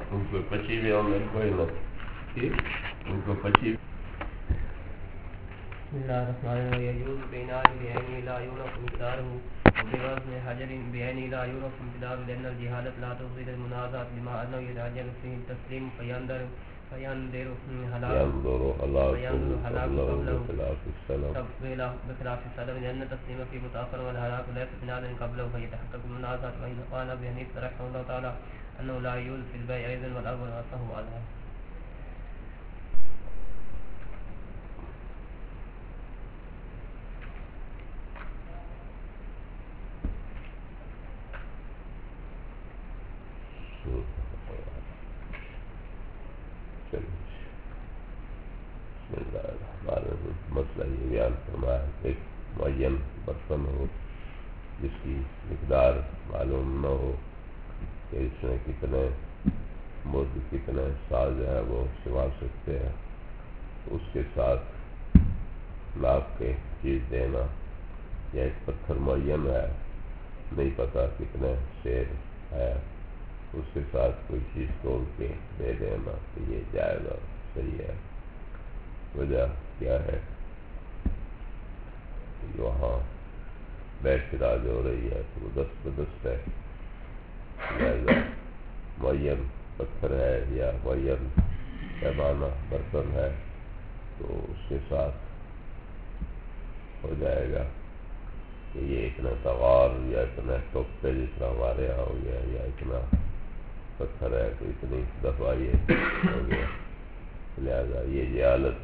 ان کو پچیوے ہونے کوئی نہ ان کو پچیوے. بسم الله الرحمن الرحيم. يجوز بإناء بعينه لا يعرف مقداره وبوزن حجر بعينه لا يعرف مقداره لأن الجهالة لا تفسد المنازعة بما أنه يتعجل فيه التسليم فينظر بخلاف السلام لأن التسليم فيه متأخر والهلاك ليس بنادر قبله فيتحقق المنازعة. وإن قال أبي حنيفة رحمه الله تعالى أنه لا يجوز في البيع أيضا والأول أصح وأظهر. مسئلہ یہ بیان فرمایا ایک معین برتن ہو جس کی مقدار معلوم نہ ہو کہ اس میں کتنے مد کتنے ساز ہیں وہ شمار سکتے ہیں، اس کے ساتھ ناپ کے چیز دینا، یا ایک پتھر معین ہے نہیں پتہ کتنے شیر ہے اس کے ساتھ کوئی چیز توڑ کے دے دینا تو یہ جائز اور صحیح ہے. وجہ کیا ہے کہ وہاں بیع خراج ہو رہی ہے تو وہ دست بدست ہے، لہذا معین پتھر ہے یا معین پیمانہ برتن ہے تو اس کے ساتھ ہو جائے گا کہ یہ اتنا توار یا اتنا ٹوپے جس طرح ہمارے یہاں ہو گیا یا اتنا پتھر ہے تو اتنی دفعہ یہ ہو گیا. لہذا یہ جہالت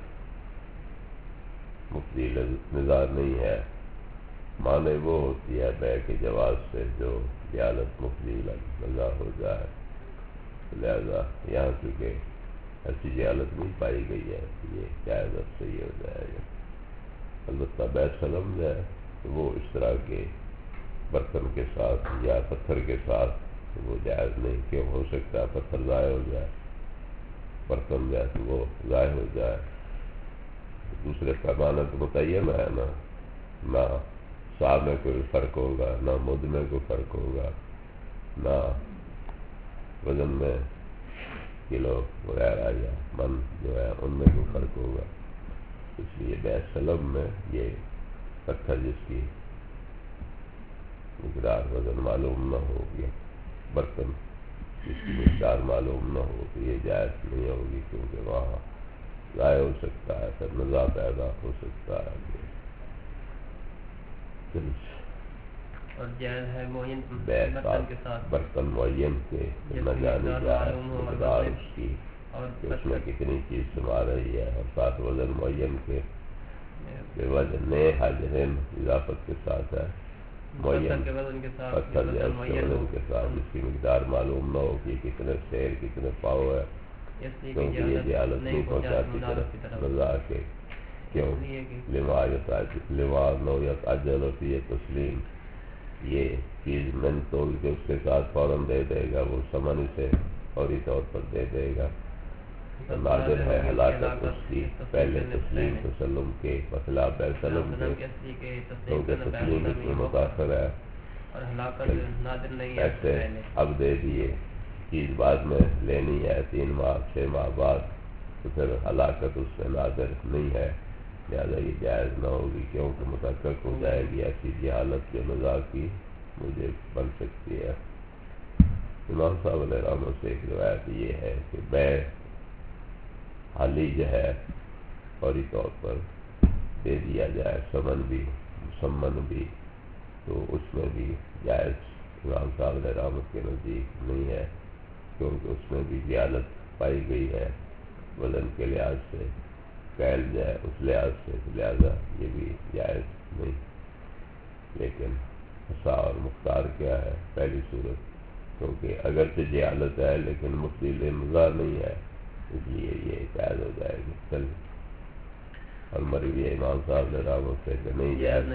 مفتی نظار نہیں ہے. معنی وہ ہوتی ہے بیع کے جواز سے جو جہالت مفتی نظار ہو جائے. لہذا یہاں چونکہ ایسی جہالت نہیں پائی گئی ہے یہ جائز اور صحیح ہو جائے گا. البتہ بیع سلم ہے تو وہ اس طرح کے برتن کے ساتھ یا پتھر کے ساتھ وہ جائز نہیں، کیوں ہو سکتا ہے پتھر ضائع ہو جائے، برتن جائے تو وہ ضائع ہو جائے. دوسرے پیمانے تو متعین ہے نا، نہ سا میں کوئی فرق ہوگا، نہ مد میں کوئی فرق ہوگا، نہ وزن میں کلو وغیرہ یا من جو ہے ان میں کوئی فرق ہوگا. اس لیے بیع سلم میں یہ پتھر جس کی مقدار وزن معلوم نہ ہو یا برتن جس کی مقدار معلوم نہ ہو تو یہ جائز نہیں ہوگی، کیونکہ وہاں ضائع ہو سکتا ہے، پھر نزاع پیدا ہو سکتا ہے. اور جائز ہے معین برتن کے ساتھ برتن معین کے نہ جانی جائے مقدار اس کی کہ اس میں کتنی چیز شمار رہی ہے، اور ساتھ وزن معین کے بے وزن حاجرین اضافت کے ساتھ ہے معین پتھر یا اس کے وزن کے ساتھ جس کی مقدار معلوم نہ ہو کہ کتنے شیر کتنے پاؤ ہے، کیونکہ یہ جہالت نہیں پہنچاتی طرف نزاع کے. کیوں لما نوعیت اجل ہوتی ہے تسلیم، یہ چیز من توڑ کے اس کے ساتھ فوراً دے دے گا، وہ سمن اسے فوری طور پر دے دے گا. نادر ہے ہلاکت اس کی پہلے تسلیم تسلم کے بخلاف بیع سلم کے، کیونکہ تسلیم اس میں متاثر ہے. ایسے اب دے دیے چیز بعد میں لینی ہے 3 ماہ 6 ماہ بعد تو پھر ہلاکت اس سے نادر نہیں ہے، لہٰذا یہ جائز نہ ہوگی، کیونکہ متحقق ہو جائے گی ایسی جہالت کے نزاع کی مجھے بن سکتی ہے. امام صاحب علیہ رحمۃ سے ایک روایت یہ ہے کہ بیع حالی جو ہے فوری طور پر دے دیا جائے، سمن بھی مسمن بھی، تو اس میں بھی جائز امام صاحب علیہ رحمۃ کے نزدیک نہیں ہے، کیونکہ اس میں بھی جہالت پائی گئی ہے وزن کے لحاظ سے، کیل جائے اس لحاظ سے، لہذا یہ بھی جائز نہیں. لیکن حصہ اور مختار کیا ہے پہلی صورت، کیونکہ اگرچہ جہالت ہے لیکن مفتی نظار نہیں ہے، اس لیے یہ جائز ہو جائے گی. چل اور مروی امام صاحب نے رحمۃ سے کہ نہیں جائز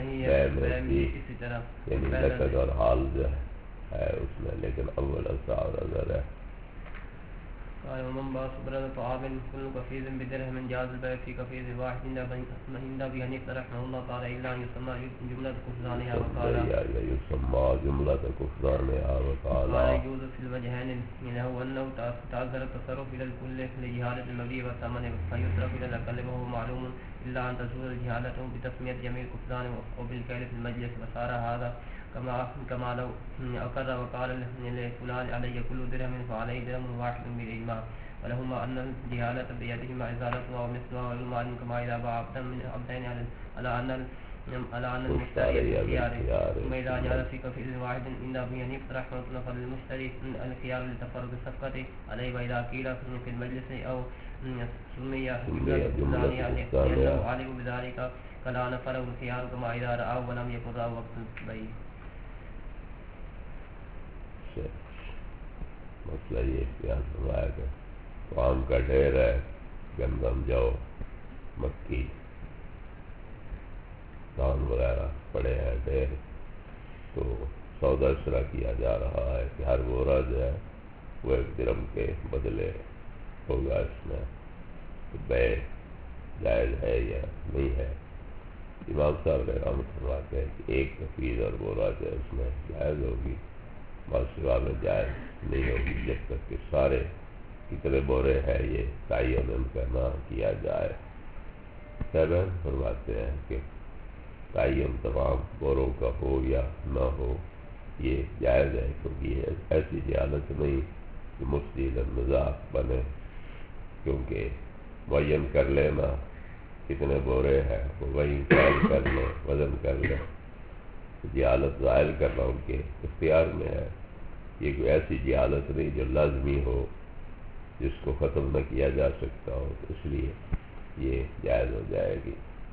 یعنی لقد اور حال جو ہے اس میں، لیکن اول اثر اور اظہر ہے. قال ومن باع صبرة طعام كل كفيز بدرهم جاز البيع في كفيز واحد عند أبي حنيفة رحمه الله تعالى إلا أن يسمى جملة كفرانها وقال يسمى جملة كفرانها وقال قال يجوز في الوجهين له أنه تعذر التصرف إلى الكل لجهالة المبيع والثمن فيصرف إلى الأقل وهو معلوم إلا أن تزول جهالة بتسمية جميع الكفران وبالكيل في المجلس وصار هذا كما لو أقر وقال لفلان علي كل درهم فعليه درهم واحد بالإجماع ولهما أن الجهالة بيدهما إزالتها ومثلها والمال كما إذا باع عبدا من عبدين على أن المشتري خيار ثم إذا جاز في كفيل واحد عند أبي حنيفة رحمه الله فللمشتري الخيار لتفرد الصفقة عليه وإذا قيل في المجلس أو سمي جملة لأنه علم بذلك فلا نفره الخيار كما إذا رآه ولم يكن رآه وقت البيع. مسئلہ یہ اختیار فرمایا کہ عام کا ڈھیر ہے، گندم جو مکی دان وغیرہ پڑے ہیں ڈھیر، تو سودا اس طرح کیا جا رہا ہے کہ ہر بورا جو ہے وہ 1 درہم کے بدلے ہوگا. اس میں بیع جائز ہے یا نہیں ہے؟ امام صاحب نے رحمۃ فرماتے ہیں کہ 1 کفیل اور بورا جو ہے اس میں جائز ہوگی، سوا میں جائز نہیں ہوگی جب تک کہ سارے کتنے بورے ہیں یہ تعین ان کا نہ کیا جائے. صاحبان فرماتے ہیں کہ تعین تمام بوروں کا ہو یا نہ ہو یہ جائز ہے، کیونکہ یہ ایسی جہالت نہیں کہ مفتی نزاع بنے، کیونکہ معین کر لینا کتنے بورے ہیں وہ وہی قائل کر لیں، وزن کر لیں، جہالت ظاہر کرنا ان کے اختیار میں ہے. یہ کوئی ایسی جہالت نہیں جو لازمی ہو، جس کو ختم نہ کیا جا سکتا ہو، تو اس لیے یہ جائز ہو جائے گی.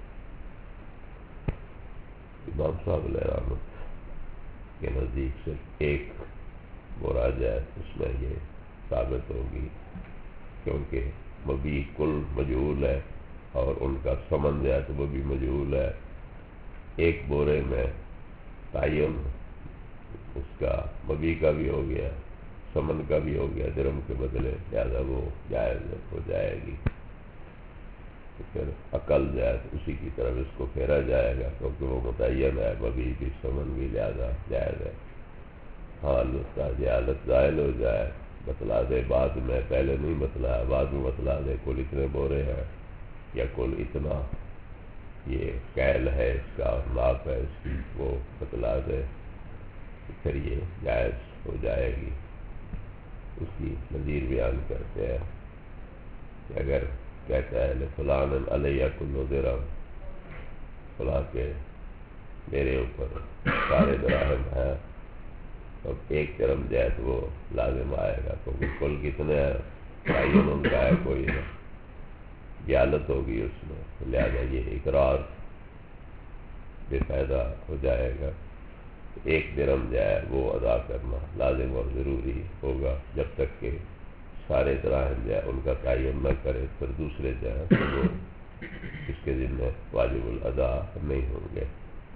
امام صاحب علیہ رحمت کے نزدیک صرف 1 بورا جائے اس میں یہ ثابت ہوگی، کیونکہ مبیع کل مجہول ہے اور ان کا ثمن جو ہے تو وہ بھی مجہول ہے. 1 بورے میں تعین اس کا مبیع کا بھی ہو گیا، ثمن کا بھی ہو گیا درہم کے بدلے، لہذا وہ جائز ہو جائے گی. تو پھر عقل جو ہے اسی کی طرف اس کو پھیرا جائے گا، کیونکہ وہ متعین ہے، مبیع بھی ثمن بھی، لہذا جائز ہے. ہاں اس کا جہالت ظاہر ہو جائے، بتلا دے بعد میں، پہلے نہیں بتلایا بعد میں بتلا دے کل اتنے بورے ہیں یا کل اتنا یہ کیل ہے اس کا، ناپ ہے اس کی، وہ بتلا دے، پھر یہ جائز ہو جائے گی. اس کی نظیر بیان کرتے ہیں کہ اگر کہتا ہے فلان علیہ کل درہم، فلاں کے میرے اوپر سارے دراہم ہیں، اب 1 درہم جائے تو وہ لازم آئے گا، کیونکہ کل کتنے ہیں تعین ان کا ہے، کوئی جہالت ہوگی اس میں، لہذا یہ اقرار بے فائدہ ہو جائے گا. 1 درہم جائے وہ ادا کرنا لازم اور ضروری ہوگا جب تک کہ سارے دراہم جائے ان کا تعین نہ کرے، پھر دوسرے جائیں تو وہ اس کے ذمہ واجب الادا نہیں ہوں گے.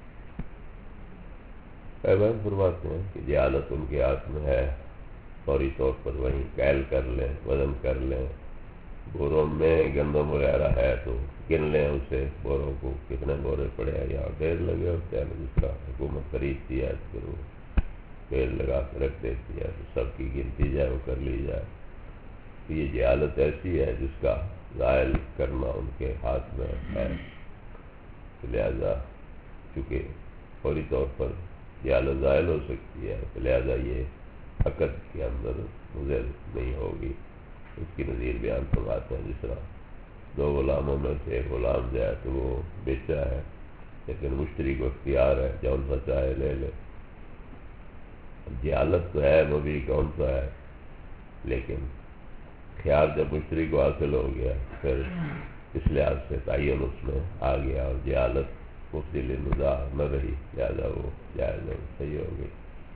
پیغام فرماتے ہیں کہ جہالت ان کے ہاتھ میں ہے، فوری طور پر وہیں کیل کر لیں، وزن کر لیں. بوروں میں گندم وغیرہ ہے تو گن لیں اسے، بوروں کو کتنے بورے پڑے ہیں، یہاں ڈھیر لگے ہوتے ہیں، جس کا حکومت خریدتی ہے پھر وہ ڈھیر لگا کے رکھ دیتی ہے، تو سب کی گنتی جائے وہ کر لی جائے. تو یہ جہالت ایسی ہے جس کا ظاہر کرنا ان کے ہاتھ میں ہے، لہذا چونکہ فوری طور پر جہالت ظاہر ہو سکتی ہے، لہذا یہ عقد کے اندر مضر نہیں ہوگی. اس کی نظیر بیان فرماتے ہیں جس طرح 2 غلاموں میں سے ایک غلام جائے تو وہ بیچا ہے، لیکن مشتری کو اختیار ہے جون سا چاہے لے لے. جہالت تو ہے مبیع کون سا ہے، لیکن خیال جب مشتری کو حاصل ہو گیا پھر اس لحاظ سے تعین اس میں آ گیا اور جہالت مفتی نزاع نہ رہی، لہٰذا وہ جائز صحیح ہو گئی.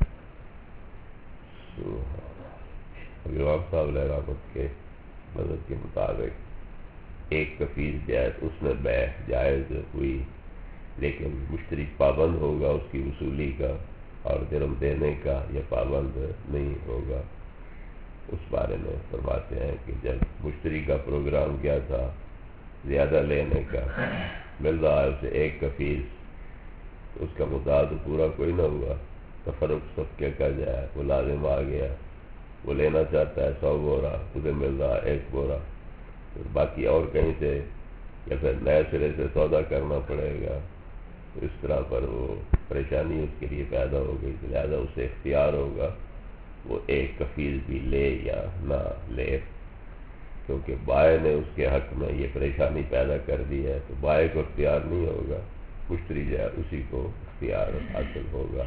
امام صاحب علیہ رحمت کے مذہب کے مطابق 1 کفیل جائز اس میں بیع جائز ہوئی، لیکن مشتری پابند ہوگا اس کی وصولی کا اور درہم دینے کا، یا پابند نہیں ہوگا. اس بارے میں فرماتے ہیں کہ جب مشتری کا پروگرام کیا تھا زیادہ لینے کا، مل رہا ہے اسے ایک کا فیس، تو اس کا مدعا تو پورا کوئی نہ ہوا، تفرق سب کیا کر جائے، وہ لازم آ گیا، وہ لینا چاہتا ہے 100 بورا، اسے مل رہا 1 بورا، باقی اور کہیں سے یا پھر نئے سرے سے سودا کرنا پڑے گا، تو اس طرح پر وہ پریشانی اس کے لیے پیدا ہو گئی، لہٰذا اسے اختیار ہوگا وہ ایک کفیل بھی لے یا نہ لے، کیونکہ بائع نے اس کے حق میں یہ پریشانی پیدا کر دی ہے، تو بائع کو اختیار نہیں ہوگا، مشتری جو ہے اسی کو اختیار حاصل ہوگا۔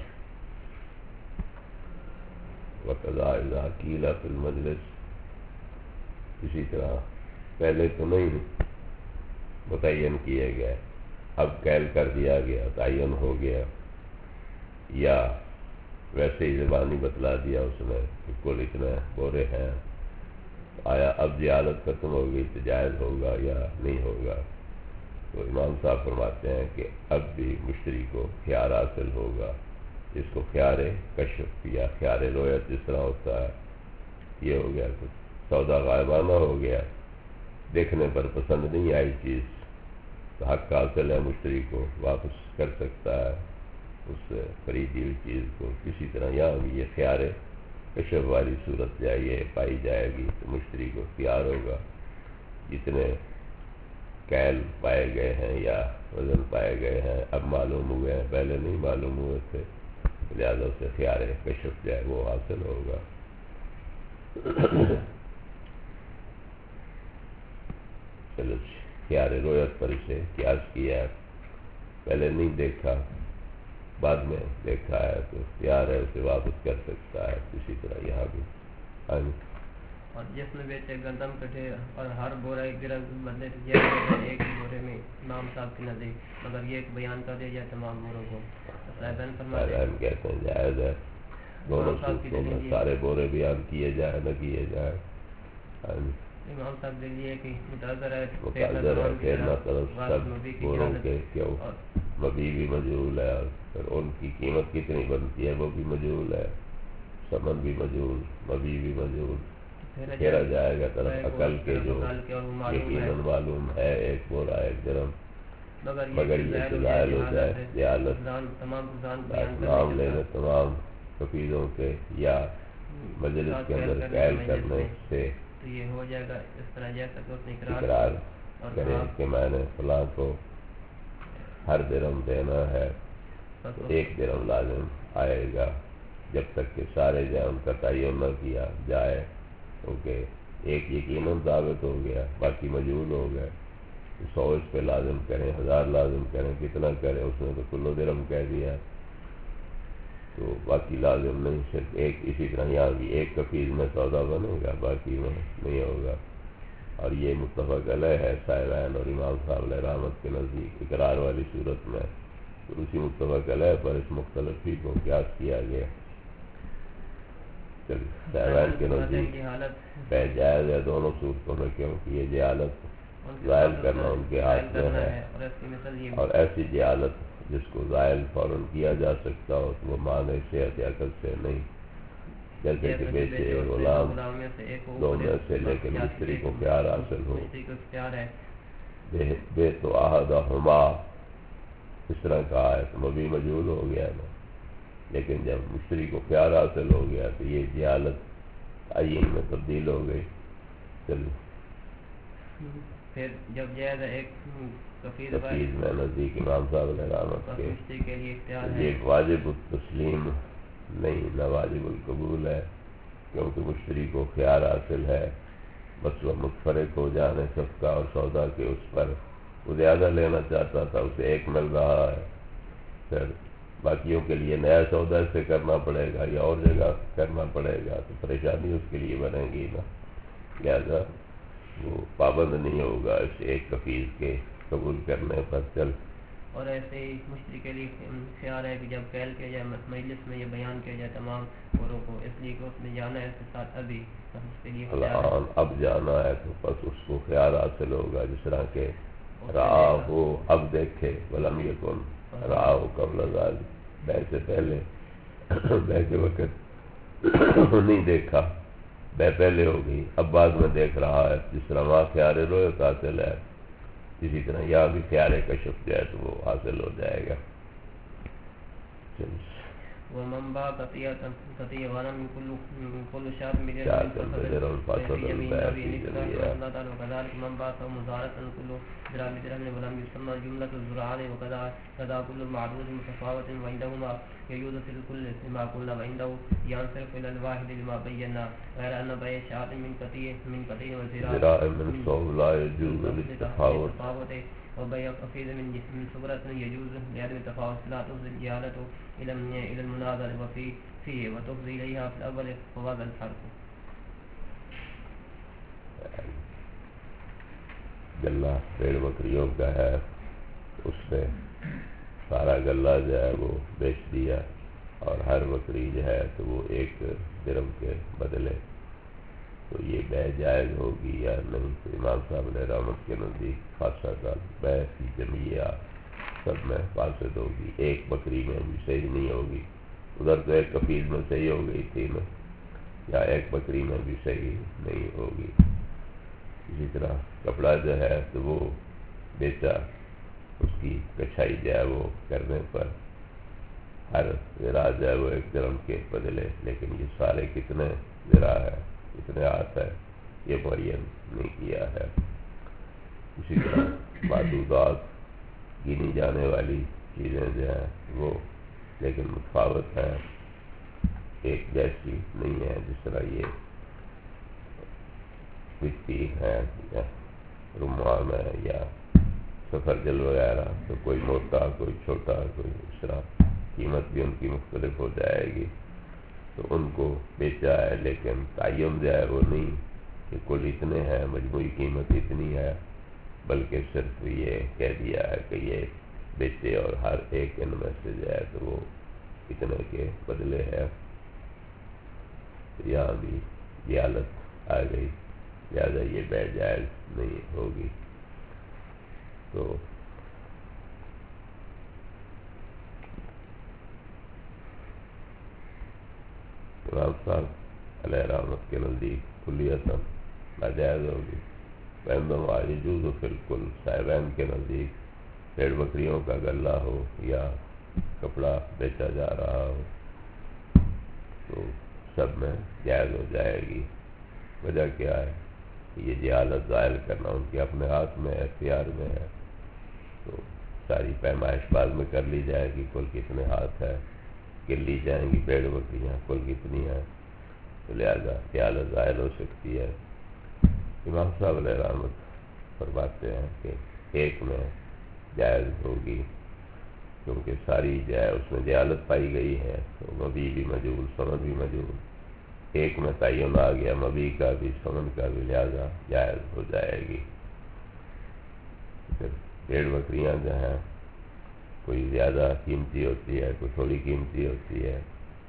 وَقَضَىٰ إِذَا قِيلَ فِي الْمَجْلِسِ، اسی طرح پہلے تو نہیں متعین کیے گئے، اب قید کر دیا گیا، تعین ہو گیا، یا ویسے ہی زبانی بتلا دیا اس نے کہ کل اتنے بورے ہیں، آیا اب جہالت ختم ہو گئی تو جائز ہوگا یا نہیں ہوگا؟ تو امام صاحب فرماتے ہیں کہ اب بھی مشتری کو خیار حاصل ہوگا، جس کو خیار کشف یا خیار رویت جس طرح ہوتا ہے، یہ ہو گیا کہ سودا غائبانہ ہو گیا، دیکھنے پر پسند نہیں آئی چیز، تو حق حاصل ہے مشتری کو، واپس کر سکتا ہے اس خریدی ہوئی چیز کو۔ کسی طرح یہاں بھی یہ خیار کشف والی صورت جائے پائی جائے گی تو مشتری کو اختیار ہوگا، جتنے کیل پائے گئے ہیں یا وزن پائے گئے ہیں اب معلوم ہوئے ہیں، پہلے نہیں معلوم ہوئے تھے، لہٰذا اسے خیار کشف جائے وہ حاصل ہوگا۔ چلو خیار رویت پر اسے قیاس کیا ہے، پہلے نہیں دیکھا بعد میں دیکھا ہے تو اختیار ہے، اسے واپس کر سکتا ہے، اسی طرح یہاں بھی۔ اور جس میں بیچے گندم کٹے اور ہر بورا ایک گرہ بدلے تو جائے ایک بورے میں امام صاحب کی نزدیک، مگر یہ ایک بیان کر دیا جائے تمام بوروں کو، ہم کہتے ہیں جائز ہے، دونوں صورتوں میں سارے بورے بیان کیے جائے نہ کیے جائے۔ امام صاحب دے لیے کہ متعذر ہے پھیرنا طرف سب بوروں کے کیوں مبی بھی مجہول ہے، اور پھر ان کی قیمت کتنی بنتی ہے وہ بھی مجہول ہے، ثمن بھی مجہول، مبی بھی مجہول، پھیرا جائے گا طرف عقل کے جو یقیناً معلوم ہے 1 بورا 1 درہم، مگر یہ کہ ظاہر ہو جائے جہالت، نام لینے تمام کفیلوں کے یا مجلس کے اندر قائل کرنے سے تو یہ ہو جائے گا اس طرح جیسا کہ اس نے اقرار کرے کہ میں نے فلاں کو ہر درہم دینا ہے، تو 1 درہم لازم آئے گا جب تک کہ سارے جائیں ان کا تعین نہ کیا جائے، کیونکہ ایک یقیناً ثابت ہو گیا باقی مجہول ہو گئے، 100 اس پہ لازم کریں، 1000 لازم کریں، کتنا کریں، اس نے تو کلو درہم کہہ دیا، تو باقی لازم نہیں، صرف ایک۔ اسی طرح یہاں بھی 1 کفیل میں سودا بنے گا، باقی میں نہیں ہوگا، اور یہ متفق علیہ ہے صاحبین اور امام صاحب علیہ رحمت کے نزدیک اقرار والی صورت میں، تو اسی متفق علیہ پر اس مختلف ہی کو قیاس کیا گیا۔ صاحبین کے نزدیک بے جائز ہے دونوں صورتوں میں، کیونکہ یہ جہالت ظاہر کرنا ان کے ہاتھ میں ہے، اور ایسی جہالت جس کو ظاہر فوراً کیا جا سکتا ہو تو وہ معنی صحت یا عقل سے نہیں، جیسے کہ بیچے غلام 2 میں سے لیکن مشتری کو خیار حاصل ہو، بے تو احدہما اس طرح کہا ہے تو مبی مجہول ہو گیا نا، لیکن جب مشتری کو خیار حاصل ہو گیا تو یہ جہالت تعین میں تبدیل ہو گئی۔ چلیے پھر جب جائز ایک کفیل میں نزدیک امام صاحب علیہ رحمت کے یہ ایک واجب التسلیم نہیں، نہ واجب القبول ہے، کیونکہ مشتری کو خیار حاصل ہے، مسئلہ متفرق ہو جانے صفقہ اور سودا کے اس پر، وہ زیادہ لینا چاہتا تھا اسے 1 مل رہا ہے، پھر باقیوں کے لیے نیا سودا سے کرنا پڑے گا یا اور جگہ کرنا پڑے گا، تو پریشانی اس کے لیے بنے گی نا، لہذا وہ پابند نہیں ہوگا اس 1 کفیل کے قبول کرنے پر۔ چل اور ایسے ہی مشتری کے لیے خیال ہے کہ جب قائل کیا جائے مجلس میں یہ بیان کیا جائے تمام بوروں کو، اس لیے کہ اس میں جانا ہے اس کے ساتھ ابھی اس کے لیے اب جانا ہے تو بس اس کو خیال حاصل ہوگا، جس طرح کہ رہا ہو اب دیکھے ولم یکن رہا ہو قبل ذالک، بے سے پہلے بے کے وقت نہیں دیکھا، بے پہلے ہو گئی، اب بعد میں دیکھ رہا ہے، جس طرح وہاں خیال رویت حاصل ہے اسی طرح یہاں بھی خیال کشف جو ہے تو وہ حاصل ہو جائے گا. ومن باع قطيع غنم كل شاة شاة بدر فصل في يمين البيع أبي في نسبة جميع الله تعالى وكذلك من باع مزارعة كل درهم بدرهم ولم يسمى جملة الزرعان وكذا كل معدود متفاوت وعندهما يجوز في الكل لما قلنا وعنده ينصرف إلى الواحد لما بينا غير أن بيع شاة من قطيع وزراع من صوب لا يجوز للتفاوت وبيع قفيز من صبرة يجوز لعدم التفاوت لا تفضي الجهالة إلى المناظر فيه وتفضي إليها في الأول فوضع الفرق. گلہ بھیڑ بکریوں کا ہے، اس نے سارا گلہ جو ہے وہ بیچ دیا اور ہر بکری جو ہے تو وہ 1 درہم کے بدلے، تو یہ بے جائز ہوگی یا نہیں؟ تو امام صاحب علیہ رحمت کے نزدیک خاصہ قال بے فی جمیع سب میں فاسد ہوگی، 1 بکری میں بھی صحیح نہیں ہوگی. ادھر تو 1 کفیل میں صحیح ہو گئی تھی نا، یا 1 بکری میں بھی صحیح نہیں ہوگی. اسی طرح کپڑا جو ہے تو وہ بیچا، اس کی کچھائی جو ہے وہ کرنے پر ہر ذراع جو ہے وہ 1 درہم کے بدلے، لیکن یہ سارے کتنے ذراع ہے، کتنے ہاتھ ہے، یہ معین نہیں کیا ہے. اسی طرح معدودات گنی جانے والی چیزیں جو ہیں وہ لیکن متفاوت ہیں، ایک جیسی نہیں ہے. جس طرح یہ مٹی ہے یا رمان ہے یا سفرجل وغیرہ، تو کوئی موٹا کوئی چھوٹا کوئی اس طرح قیمت بھی ان کی مختلف ہو جائے گی. تو ان کو بیچا ہے، لیکن تعین جو ہے وہ نہیں کہ کل اتنے ہیں، مجموعی قیمت اتنی ہے، بلکہ صرف یہ کہہ دیا ہے کہ یہ بیچے اور ہر ایک ان میں سے جو ہے تو وہ اتنے کے بدلے ہے. یہاں بھی یہ حالت آ گئی، لہٰذا یہ بے جائز نہیں ہوگی. تو امام صاحب علیہ رحمت کے نزدیک کلیتاً ناجائز ہوگی. وعندما یجوز فی الکل، صاحبین کے نزدیک بھیڑ بکریوں کا غلہ ہو یا کپڑا بیچا جا رہا ہو تو سب میں جائز ہو جائے گی. وجہ کیا ہے؟ یہ جہالت ظاہر کرنا ان کے اپنے ہاتھ میں ہے، اختیار میں ہے. تو ساری پیمائش بعد میں کر لی جائے گی، کل کتنے ہاتھ ہے گر لی جائیں گی بھیڑ بکریاں، کل کتنی ہیں، تو لہٰذا جہالت ظاہر ہو سکتی ہے. امام صاحب علیہ رحمت فرماتے ہیں کہ 1 میں جائز ہوگی، کیونکہ ساری جو ہے اس میں جہالت پائی گئی ہے، تو مبی بھی مجہول، ثمن بھی مجہول. 1 میں تعین آ گیا مبی کا بھی ثمن کا بھی، لہٰذا جائز ہو جائے گی. پھر بھیڑ بکریاں جو ہیں کوئی زیادہ قیمتی ہوتی ہے، کوئی تھوڑی قیمتی ہوتی ہے.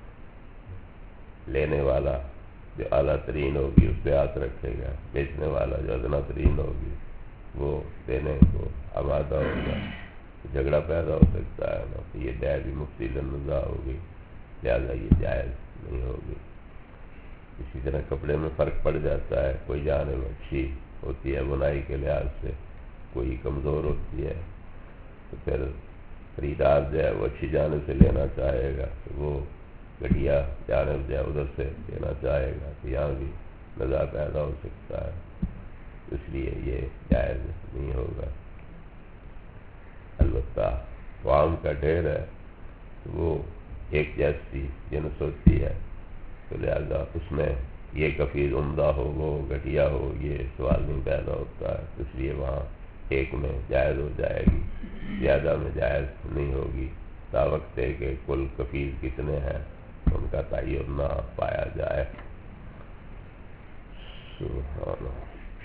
لینے والا جو اعلیٰ ترین ہوگی اس پہ ہاتھ رکھے گا، بیچنے والا جو ادنا ترین ہوگی وہ دینے کو آمادہ ہوگا. جھگڑا پیدا ہو سکتا ہے نا، تو یہ بے بھی مفسد النزاع ہوگی، لہٰذا یہ جائز نہیں ہوگی. اسی طرح کپڑے میں فرق پڑ جاتا ہے، کوئی جانب اچھی ہوتی ہے بنائی کے لحاظ سے، کوئی کمزور ہوتی ہے، تو پھر خریدار جو ہے وہ اچھی جانب سے لینا چاہے گا، تو وہ گھٹیا جانب جو ہے ادھر سے لینا چاہے گا، تو یہاں بھی نزاع پیدا ہو سکتا ہے. اس لیے یہ جائز نہیں ہوگا. البتہ عوام کا ڈھیر ہے تو وہ ایک جیسی جنس ہوتی ہے، تو لہذا اس میں یہ کفیل عمدہ ہو وہ گھٹیا ہو یہ سوال نہیں پیدا ہوتا ہے. اس لیے وہاں 1 میں جائز ہو جائے گی، زیادہ میں جائز نہیں ہوگی، تا وقت ہے کہ کل کفیل کتنے ہیں ان کا تعین نہ پایا جائے. سبحان اللہ.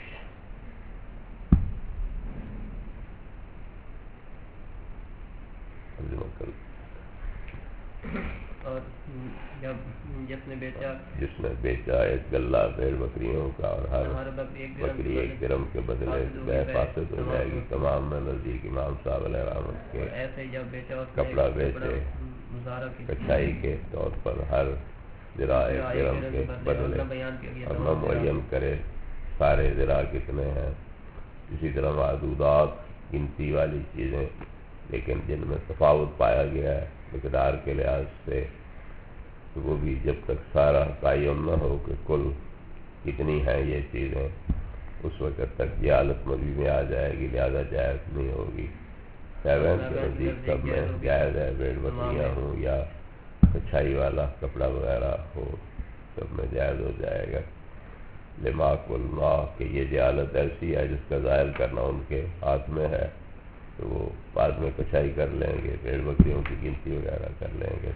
اور جس نے بیچا 1 غلہ بھیڑ بکریوں کا اور ہر بکری 1 درہم کے بدلے بے فاسد ہو جائے گی. تمام میں نزدیک امام صاحب علیہ رحمت کے ایسے جب بیچا کپڑا بیچے کچھائی کے طور پر ہر ذراع درہم کے بدلے اور نہ معین کرے سارے ذراع کتنے ہیں. اسی طرح معدودات گنتی والی چیزیں لیکن جن میں تفاوت پایا گیا ہے مقدار کے لحاظ سے، تو وہ بھی جب تک سارا تعین نہ ہو کہ کل کتنی ہیں یہ چیزیں، اس وقت تک یہ حالت مبی میں آ جائے گی، لہذا جائز نہیں ہوگی. سیون کے نزدیک سب میں جائز ہے، بھیڑ بکریاں ہوں یا کچھائی والا کپڑا وغیرہ ہو سب میں جائز ہو جائے گا. لما قلنا کہ یہ جہالت ایسی ہے جس کا ظاہر کرنا ان کے ہاتھ میں ہے، تو وہ بعد میں کچھائی کر لیں گے، بھیڑ بکریوں کی گنتی وغیرہ کر لیں گے.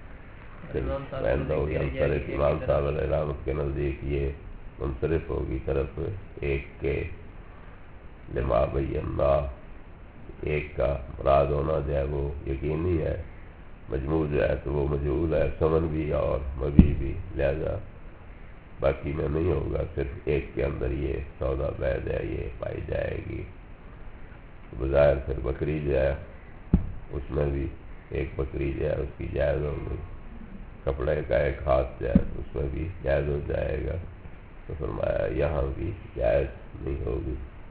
امام صاحب علیہ رحمت کے نزدیک یہ منصرف ہوگی طرف ایک کے. لما بینا ایک کا مراد ہونا جو ہے وہ یقینی ہے، مجموع جو ہے تو وہ مجہول ہے، ثمن بھی اور مبیع بھی، لہذا باقی میں نہیں ہوگا، صرف ایک کے اندر یہ سودا بیع ہے یہ پائی جائے گی. بظاہر پھر بکری جو ہے اس میں بھی ایک بکری جو ہے اس کی جائز ہوگی، کپڑے کا ایک ہاتھ جو ہے اس میں بھی جائز ہو جائے گا. تو فرمایا یہاں بھی جائز نہیں ہوگی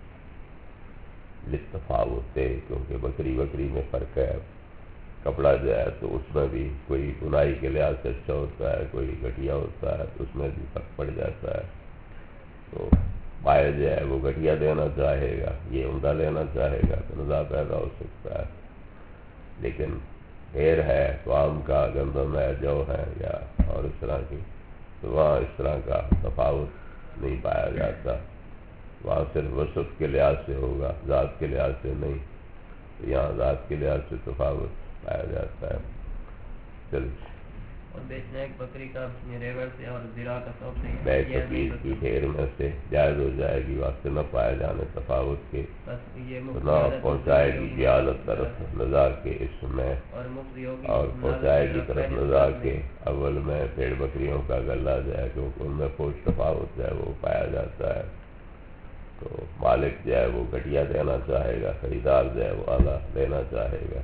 للتفاوت، کیونکہ بکری میں فرق ہے. کپڑا جو ہے تو اس میں بھی کوئی بنائی کے لحاظ سے اچھا ہوتا ہے، کوئی گھٹیا ہوتا ہے، تو اس میں بھی فرق پڑ جاتا ہے. تو بائع جو ہے وہ گھٹیا دینا چاہے گا، یہ عمدہ لینا چاہے گا تو نزاع پیدا ہو سکتا ہے. لیکن ڈھیر ہے تو عام کا گندم ہے، جو ہے یا اور اس طرح کی، تو وہاں اس طرح کا تفاوت نہیں پایا جاتا، وہاں صرف وسعت کے لحاظ سے ہوگا، ذات کے لحاظ سے نہیں. یہاں ذات کے لحاظ سے تفاوت پایا جاتا ہے. چلیے اور بیچنا ایک بکری کا ریوڑ سے اور زرا کا سوب سے بے کثیر کی ڈھیر میں سے جائز ہو جائے گی، واسطے نہ پائے جانے تفاوت کے، نہ پہنچائے گی جہالت طرف نزاع کے اس میں، اور پہنچائے گی طرف نزاع کے اول میں بھیڑ بکریوں کا غلہ جو ہے کیونکہ ان میں کچھ تفاوت جو ہے وہ پایا جاتا ہے. تو مالک جو ہے وہ گھٹیا دینا چاہے گا، خریدار جو ہے وہ اعلیٰ لینا چاہے گا.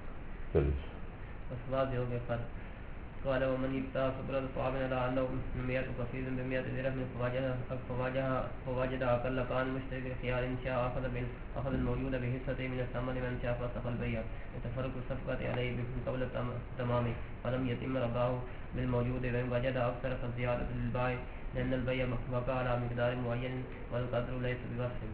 قال ومن ابتاع صبرا فعمل على انه 100 كفيل ب100 درهم فوجد اقل كان مشتري بالخيار ان شاء اخذ الموجود بحصته من الثمن من شاء فسخ البيع يتفرق الصفقة عليه قبل التمام فلم يتم رباه بالموجود وان وجد اكثر فالزيادة للبائع لان البيع وقع على مقدار معين والقدر ليس بوصف.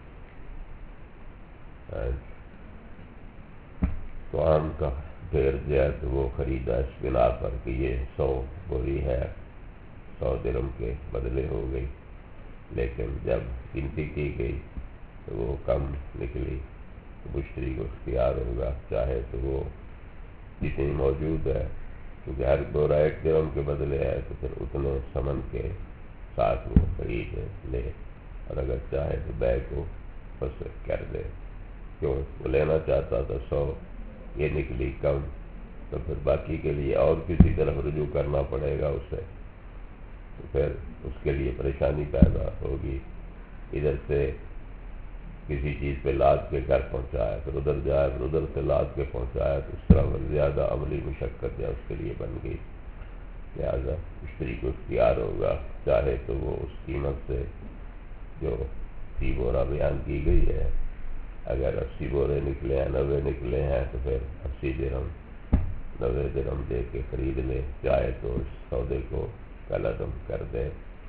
تو عام کا ڈھیر جو ہے تو وہ خریدا اس بنا پر کہ یہ 100 بوری ہے، 100 درہم کے بدلے ہو گئی، لیکن جب گنتی کی گئی تو وہ کم نکلی، تو مشتری کو اختیار ہوگا، چاہے تو وہ جتنی موجود ہے کیونکہ ہر بورا 1 درہم کے بدلے ہے تو پھر اتنے ثمن کے ساتھ وہ خرید لے، اور اگر چاہے تو بیع کو فسخ کر دے. کیوں وہ لینا چاہتا تھا 100، یہ نکلی کم، تو پھر باقی کے لیے اور کسی طرف رجوع کرنا پڑے گا اسے، تو پھر اس کے لیے پریشانی پیدا ہوگی. ادھر سے کسی چیز پہ لاد کے گھر پہنچایا، پھر ادھر جائے، پھر ادھر سے لاد کے پہنچایا، تو اس طرح میں زیادہ عملی مشقت یا اس کے لیے بن گئی. لہٰذا مشتری کو اختیار ہوگا، چاہے تو وہ اس قیمت سے جو فی بورا بیان کی گئی ہے، اگر 80 بورے نکلے ہیں، 90 نکلے ہیں، تو پھر 80 درہم 90 درہم دے کے خرید لے، چاہے تو اس سودے کو کالعدم کر دے،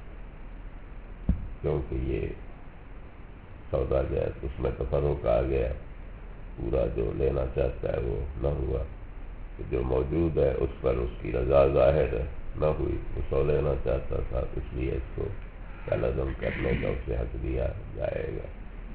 کیونکہ یہ سودا جو ہے اس میں تفرق آ گیا، پورا جو لینا چاہتا ہے وہ نہ ہوا، جو موجود ہے اس پر اس کی رضا ظاہر نہ ہوئی، وہ 100 لینا چاہتا تھا، اس لیے اس کو کالعدم کرنے کا اسے حق دیا جائے گا.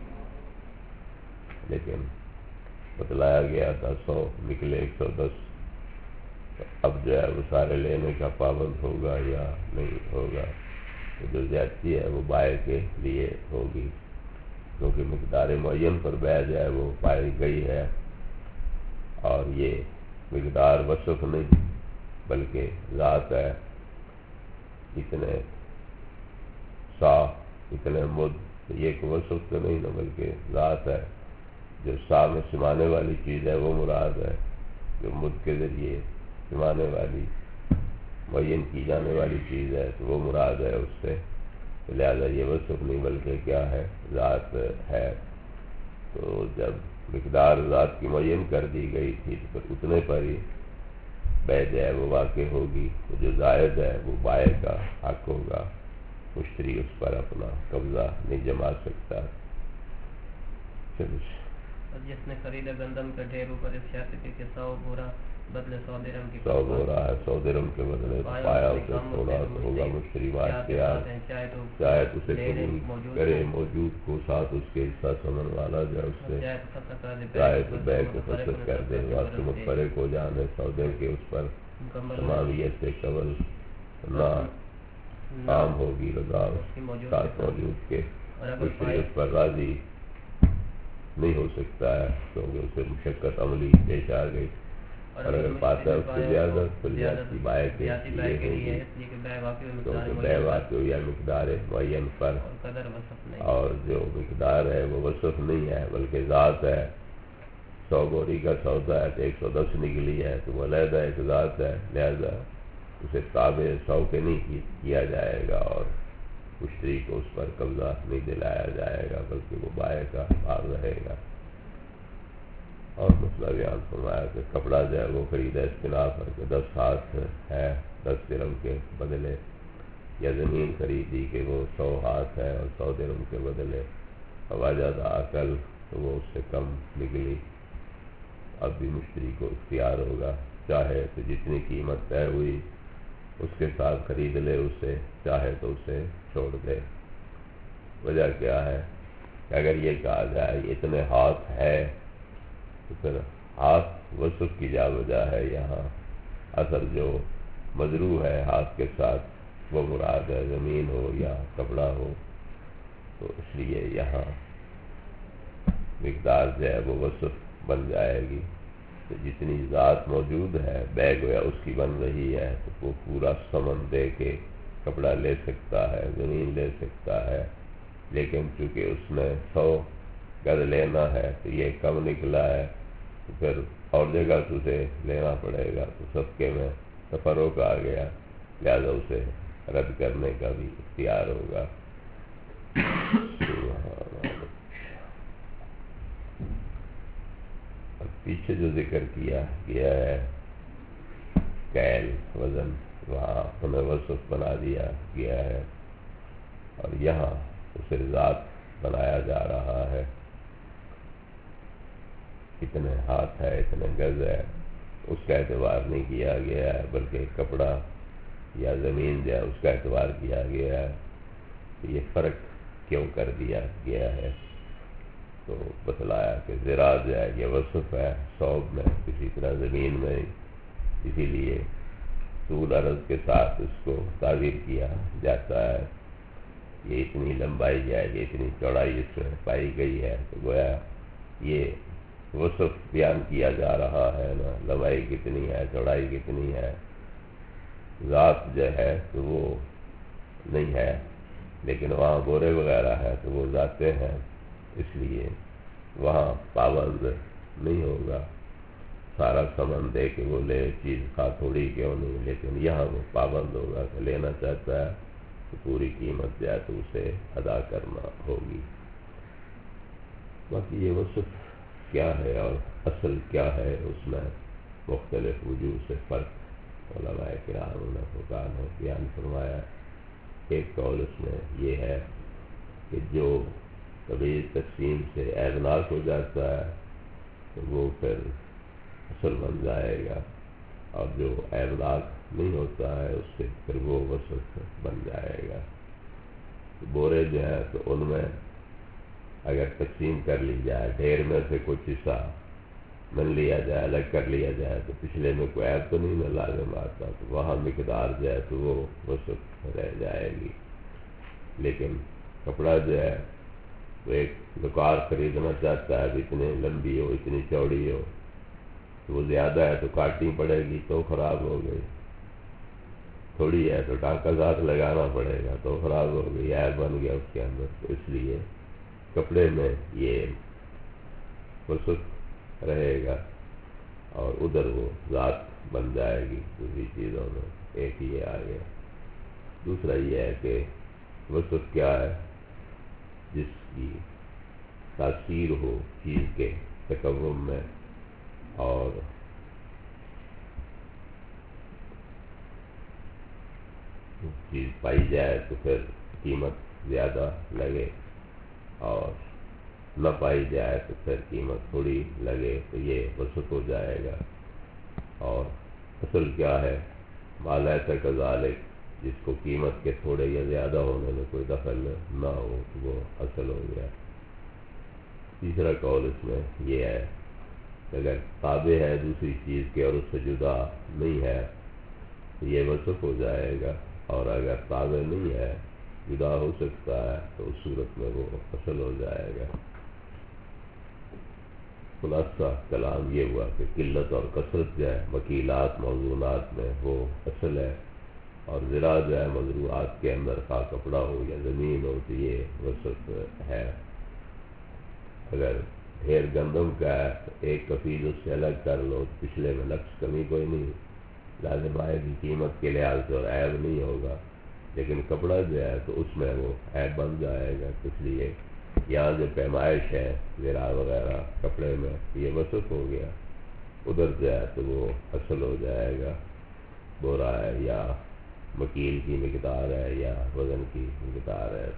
لیکن بتلایا گیا تھا 100 نکلے 110، اب جو ہے وہ سارے لینے کا پابند ہوگا یا نہیں ہوگا. تو جو زیادتی ہے وہ بائع کے لیے ہوگی، کیونکہ مقدار معین پر بیع جو ہے وہ پائی گئی ہے، اور یہ مقدار وصف نہیں بلکہ ذات ہے. اتنے سا اتنے مد، یہ کوئی وصف تو نہیں نا بلکہ ذات ہے. جو سا میں سمانے والی چیز ہے وہ مراد ہے، جو مد کے ذریعے سمانے والی معین کی جانے والی چیز ہے تو وہ مراد ہے اس سے، لہذا یہ وصف نہیں بلکہ کیا ہے، ذات ہے۔ تو جب مقدار ذات کی معین کر دی گئی تھی تو پھر اتنے پر ہی بیع جو ہے وہ واقع ہوگی، تو جو زائد ہے وہ بائع کا حق ہوگا، مشتری اس پر اپنا قبضہ نہیں جما سکتا۔ اور جس نے خریدا گندم کا ڈھیر اوپر اس شرط پہ کہ 100 بورا بدلے 100 درہم کی 100 بورا ہے، 100 درہم کے بدلے پایا اسے تھوڑا تو ہوگا مشتری بااختیار، چاہے اسے قبول کرے موجود کو ساتھ اس کے حصہ سمن والا جو اس سے، چاہے تو بیع کو فسخ کر دے، واسطے متفرق ہو جانے سودے کے اس پر تمامیت سے قبل نہ عام ہوگی رضا ساتھ موجود کے، مشتری اس پر راضی نہیں ہو سکتا ہے کیونکہ اسے مشقت عملی پیش آ گئی، اور اگر پاتا ہے اس سے زیادہ تو زیادتی بائع کے لیے ہوگی، کیونکہ بیع واقع ہوئی ہے مقدار معین پر، اور جو مقدار ہے وہ وصف نہیں ہے بلکہ ذات ہے۔ 100 بوری کا سودا ہے تو 110 نکلی ہے تو وہ علیحدہ ایک ذات ہے، لہذا اسے تابع 100 کے نہیں کیا جائے گا اور مشتری کو اس پر قبضہ نہیں دلایا جائے گا بلکہ وہ بائع کا حال رہے گا۔ اور مسئلہ بیان فرمایا کہ کپڑا جو ہے وہ خریدا اس بنا پر کہ 10 ہاتھ ہے 10 درہم کے بدلے، یا زمین خریدی کہ وہ 100 ہاتھ ہے اور 100 درہم کے بدلے وجد عقل تو وہ اس سے کم نکلی، اب بھی مشتری کو اختیار ہوگا، چاہے تو جتنی قیمت طے ہوئی اس کے ساتھ خرید لے اسے، چاہے تو اسے چھوڑ دے۔ وجہ کیا ہے کہ اگر یہ کہا جائے اتنے ہاتھ ہے تو پھر ہاتھ وصف کی جا وجہ ہے، یہاں اصل جو مزروع ہے ہاتھ کے ساتھ وہ مراد ہے، زمین ہو یا کپڑا ہو، تو اس لیے یہاں مقدار جو ہے وہ وصف بن جائے گی، تو جتنی ذات موجود ہے بیع گویا اس کی بن رہی ہے تو وہ پورا ثمن دے کے کپڑا لے سکتا ہے، زمین لے سکتا ہے، لیکن چونکہ اس نے 100 گز لینا ہے تو یہ کم نکلا ہے تو پھر اور جگہ سے اسے لینا پڑے گا، تو صدقے میں تفرق آ گیا، لہذا اسے رد کرنے کا بھی اختیار ہوگا۔ پیچھے جو ذکر کیا گیا ہے کیل وزن، وہاں انہیں وصف بنا دیا گیا ہے، اور یہاں اسے ذات بنایا جا رہا ہے، اتنے ہاتھ ہے اتنے گز ہے اس کا اعتبار نہیں کیا گیا ہے بلکہ کپڑا یا زمین جو ہے اس کا اعتبار کیا گیا ہے۔ یہ فرق کیوں کر دیا گیا ہے تو بتلایا کہ زرا جو ہے یہ وصف ہے صوب میں، اسی طرح زمین میں، اسی لیے طول عرض کے ساتھ اس کو تعبیر کیا جاتا ہے، یہ اتنی لمبائی ہے یہ اتنی چوڑائی اس میں پائی گئی ہے، تو گویا یہ وصف بیان کیا جا رہا ہے نا، لمبائی کتنی ہے چوڑائی کتنی ہے، ذات جو ہے تو وہ نہیں ہے، لیکن وہاں بورے وغیرہ ہے تو وہ ذاتیں ہیں، اس لیے وہاں پابند نہیں ہوگا، سارا سامان دے کے وہ لے چیز خواہ تھوڑی کیوں نہیں، لیکن یہاں وہ پابند ہوگا کہ لینا چاہتا ہے تو پوری قیمت جائے تو اسے ادا کرنا ہوگی۔ باقی یہ وصف کیا ہے اور اصل کیا ہے اس میں مختلف وجوہ سے فرق علماء کرام نے فقہاء نے بیان فرمایا۔ ایک قول اس میں یہ ہے کہ جو کبھی تقسیم سے عیبناک ہو جاتا ہے تو وہ پھر اصل بن جائے گا، اور جو عیبناک نہیں ہوتا ہے اس سے پھر وہ وصف بن جائے گا۔ بورے جو ہیں تو ان میں اگر تقسیم کر لی جائے، ڈھیر میں سے کچھ حصہ من لیا جائے، الگ کر لیا جائے تو پچھلے میں کوئی عیب تو نہیں نہ لازم آتا، تو وہاں مقدار جو ہے تو وہ وصف رہ جائے گی۔ لیکن کپڑا جو ہے وہ ایک دکار خریدنا چاہتا ہے، اتنی لمبی ہو اتنی چوڑی ہو، تو وہ زیادہ ہے تو کاٹنی پڑے گی تو خراب ہو گئی، تھوڑی ہے تو ٹانکا ذات لگانا پڑے گا تو خراب ہو گئی، عیب بن گیا اس کے اندر۔ تو اس لیے کپڑے میں یہ وصف رہے گا اور ادھر وہ ذات بن جائے گی دوسری چیزوں میں۔ ایک یہ آ گیا۔ دوسرا یہ ہے کہ وصف کیا ہے؟ جس کی تاثیر ہو چیز کے تکون میں اور چیز پائی جائے تو پھر قیمت زیادہ لگے، اور نہ پائی جائے تو پھر قیمت تھوڑی لگے، تو یہ وصف ہو جائے گا۔ اور اصل کیا ہے؟ ما لیس کذالک، جس کو قیمت کے تھوڑے یا زیادہ ہونے میں کوئی دخل نہ ہو، وہ اصل ہو گیا۔ تیسرا قول اس میں یہ ہے کہ اگر تابع ہے دوسری چیز کے اور اس سے جدا نہیں ہے تو یہ وصف ہو جائے گا، اور اگر تابع نہیں ہے، جدا ہو سکتا ہے، تو اس صورت میں وہ اصل ہو جائے گا۔ خلاصہ کلام یہ ہوا کہ قلت اور کثرت جو ہے وکیلات موضوعات میں وہ اصل ہے، اور زرا جو ہے مزروعات کے اندر خواہ کپڑا ہو یا زمین ہو تو یہ وصف ہے۔ اگر ڈھیر گندم کا ہے تو ایک کفیل اس سے الگ کر لو تو پچھلے میں نقص کمی کوئی نہیں، لازم آئے گی قیمت کے لحاظ سے اور عیب نہیں ہوگا، لیکن کپڑا جو ہے تو اس میں وہ عیب بن جائے گا۔ اس لیے یہاں جو پیمائش ہے زرا وغیرہ کپڑے میں یہ وصف ہو گیا، ادھر جو ہے تو وہ اصل ہو جائے گا، بورا ہے یا مکیل کی مقدار ہے یا وزن کی مقدار ہے۔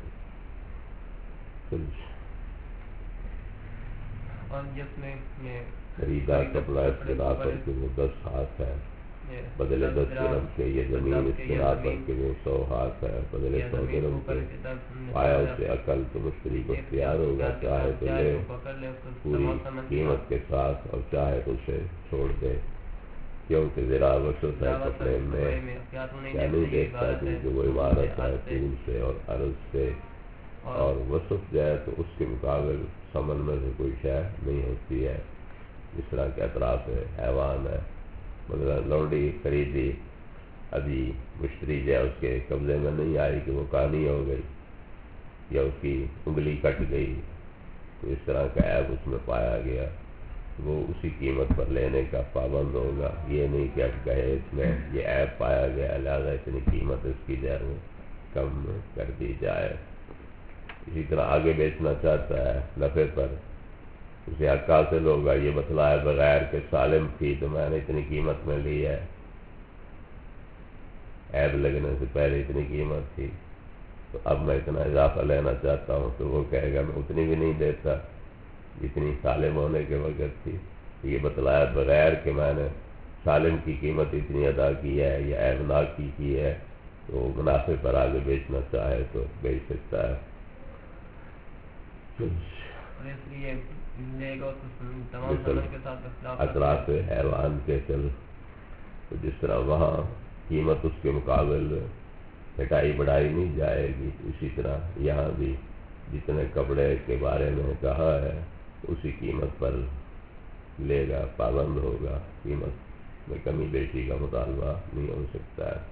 اور جس میں خریدا کپڑا اس بنا پر کہ وہ 10 ہاتھ ہے، بدلے 10 درہم کے، یہ زمین اس بنا پر کہ وہ 100 ہاتھ ہے، بدلے 100 درہم کے، پایا اسے عقل تو مشتری کو اختیار ہوگا، چاہے تو لے پوری قیمت کے ساتھ اور چاہے تو اسے چھوڑ دے، کیونکہ ذرا وصف ہے کپڑے میں کیا نہیں دیکھتا، کیونکہ وہ عبارت ہے طول سے اور عرض سے، اور وصف جو ہے تو اس کے مقابل ثمن میں سے کوئی شے نہیں ہوتی ہے، اس طرح کے اطراف حیوان ہے، مطلب لونڈی خریدی، ابھی مشتری جو ہے اس کے قبضے میں نہیں آئی کہ وہ کانی ہو گئی یا اس کی انگلی کٹ گئی، تو اس طرح کا عیب اس میں پایا گیا، وہ اسی قیمت پر لینے کا پابند ہوگا۔ یہ نہیں کہ اب کہے اس میں یہ عیب پایا گیا لہٰذا اتنی قیمت اس کی جو ہے وہ کم کر دی جائے۔ اسی طرح آگے بیچنا چاہتا ہے نفع پر، اسے حق حاصل ہوگا، یہ بتلائے بغیر کہ سالم تھی تو میں نے اتنی قیمت میں لی ہے، عیب لگنے سے پہلے اتنی قیمت تھی، تو اب میں اتنا اضافہ لینا چاہتا ہوں، تو وہ کہے گا میں اتنی بھی نہیں دیتا جتنی سالم ہونے کے وقت تھی، یہ بتلایا بغیر کہ میں نے سالم کی قیمت اتنی ادا کی ہے یا عیب ناک کی ہے، تو منافع پر آگے بیچنا چاہے تو بیچ سکتا ہے۔ اطراف حیوان کے چل، تو جس طرح وہاں قیمت اس کے مقابل گھٹائی بڑھائی نہیں جائے گی، اسی طرح یہاں بھی جتنے کپڑے کے بارے میں کہا ہے اسی قیمت پر لے گا، پابند ہوگا، قیمت میں کمی بیشی کا مطالبہ نہیں ہو سکتا ہے۔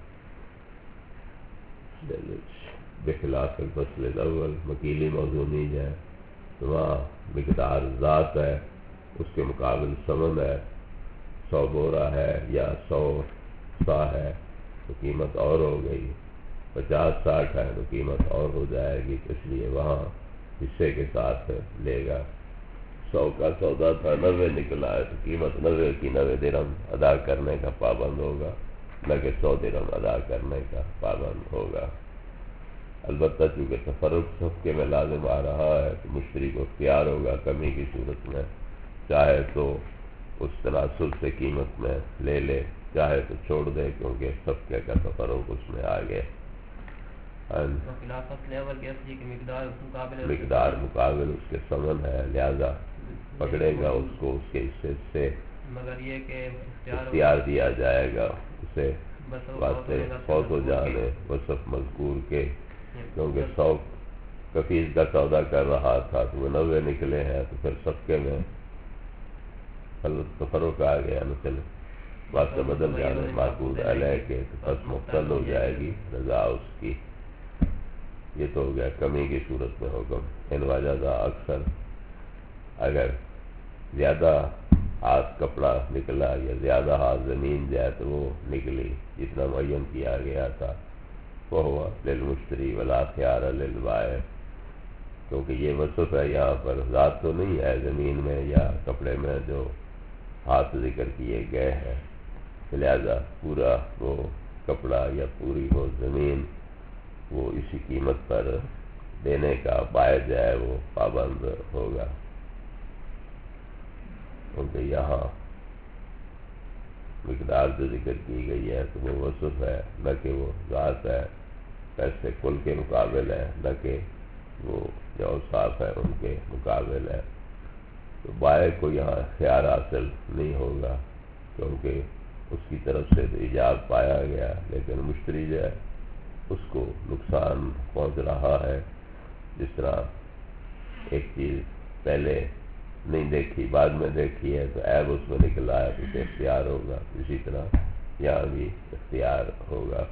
بخلاف الفصل الاول، مکیلی موضوع نہیں ہے تو وہاں مقدار ذات ہے، اس کے مقابل ثمن ہے، 100 بورا ہے یا 100 سا ہے تو قیمت اور ہو گئی، 50-60 ہے تو قیمت اور ہو جائے گی، اس لیے وہاں حصے کے ساتھ لے گا۔ 100 کا سودا تھا، 90 نکلا ہے تو قیمت 90 کی 90 درہم ادا کرنے کا پابند ہوگا، نہ کہ 100 درہم ادا کرنے کا پابند ہوگا۔ البتہ چونکہ تفرق صفقے میں لازم آ رہا ہے تو مشتری کو اختیار ہوگا کمی کی صورت میں، چاہے تو اس تناسب سے قیمت میں لے لے، چاہے تو چھوڑ دے، کیونکہ صفقے کا تفرق اس میں آگے مقدار مقابل اس کے ثمن ہے، لہذا پکڑے گا اس کو اس کے حصے سے، مگر یہ کہ اختیار دیا جائے گا اسے واسطے فوت ہو جانے وصف مذکور کے، کیونکہ 100 کفیل کا سودا کر رہا تھا تو وہ 90 نکلے ہیں، تو پھر صفقے میں تفرق آ گیا، مثل واسطہ بدل جانے معقود علیہ کے، تو پس مختل ہو جائے گی رضا اس کی۔ یہ تو ہو گیا کمی کی صورت میں حکم۔ ان وجہ اکثر اگر زیادہ ہاتھ کپڑا نکلا یا زیادہ ہاتھ زمین جائے تو وہ نکلی جتنا معین کیا گیا تھا، وہ للمشتری ولا خیار للبائع، کیونکہ یہ وصف ہے یہاں پر ذات تو نہیں ہے زمین میں یا کپڑے میں جو ہاتھ ذکر کیے گئے ہیں، لہذا پورا وہ کپڑا یا پوری وہ زمین وہ اسی قیمت پر دینے کا بائع جو ہے وہ پابند ہوگا، کیونکہ یہاں مقدار جو ذکر کی گئی ہے تو وہ وصف ہے، نہ کہ وہ ذات ہے، پیسے کل کے مقابل ہے، نہ کہ وہ جو اوصاف ہے ان کے مقابل ہے، تو بائع کو یہاں اختیار حاصل نہیں ہوگا، کیونکہ اس کی طرف سے تو ایجاب پایا گیا، لیکن مشتری جو ہے اس کو نقصان پہنچ رہا ہے، جس طرح ایک چیز پہلے نہیں دیکھی بعد میں دیکھی ہے تو عیب اس میں نکل آیا تو اسے اختیار ہوگا، اسی طرح یہاں بھی اختیار ہوگا،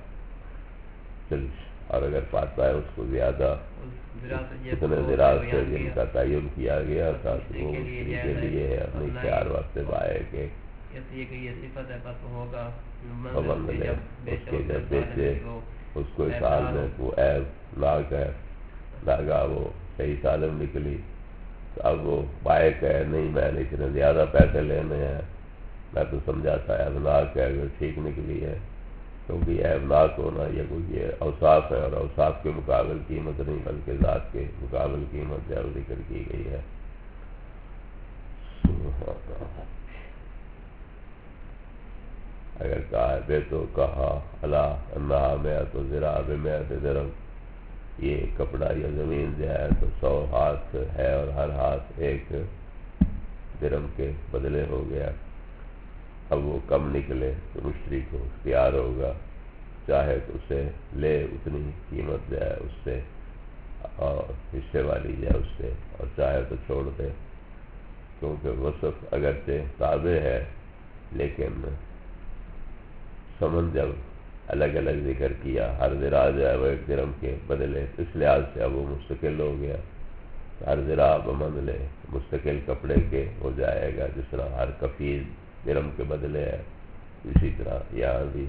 اور اگر پاتا ہے اس کو زیادہ اتنے زراعت سے جن کا تعین کیا گیا تھا تو وہ مشتری کے لیے ہے اپنے اختیار واسطے بائع کے پابند لے، اس کے جب بیچے اس کو اس حال میں وہ عیب لاگ ہے، لاگا وہ صحیح سالم نکلی، تو اب وہ بائع کہے نہیں میں نے اتنے زیادہ پیسے لینے ہیں، میں تو سمجھا تھا عیبناک ہے، اگر ٹھیک نکلی ہے، کیونکہ یہ عیبناک ہونا یہ اوصاف ہے، اور اوصاف کے مقابل قیمت نہیں بلکہ ذات کے مقابل قیمت جو ذکر کی گئی ہے۔ اگر کہا ہے بے تو کہا اللہ انہا مئۃ ذراع بمئۃ درہم، یہ کپڑا یا زمین جو ہے تو 100 ہاتھ ہے اور ہر ہاتھ 1 درہم کے بدلے ہو گیا، اب وہ کم نکلے تو مشتری کو اختیار ہوگا، چاہے تو اسے لے اتنی قیمت جو ہے اس سے اور حصے والی جو ہے اس سے، اور چاہے تو چھوڑ دے، کیونکہ وصف اگرچہ تابع ہے لیکن ثمن جب الگ الگ ذکر کیا، ہر ذراع جو ہے وہ 1 درہم کے بدلے، اس لحاظ سے اب وہ مستقل ہو گیا، ہر ذراع بمنزلے مستقل کپڑے کے ہو جائے گا، جس طرح ہر کفیل درہم کے بدلے ہے، اسی طرح یہاں بھی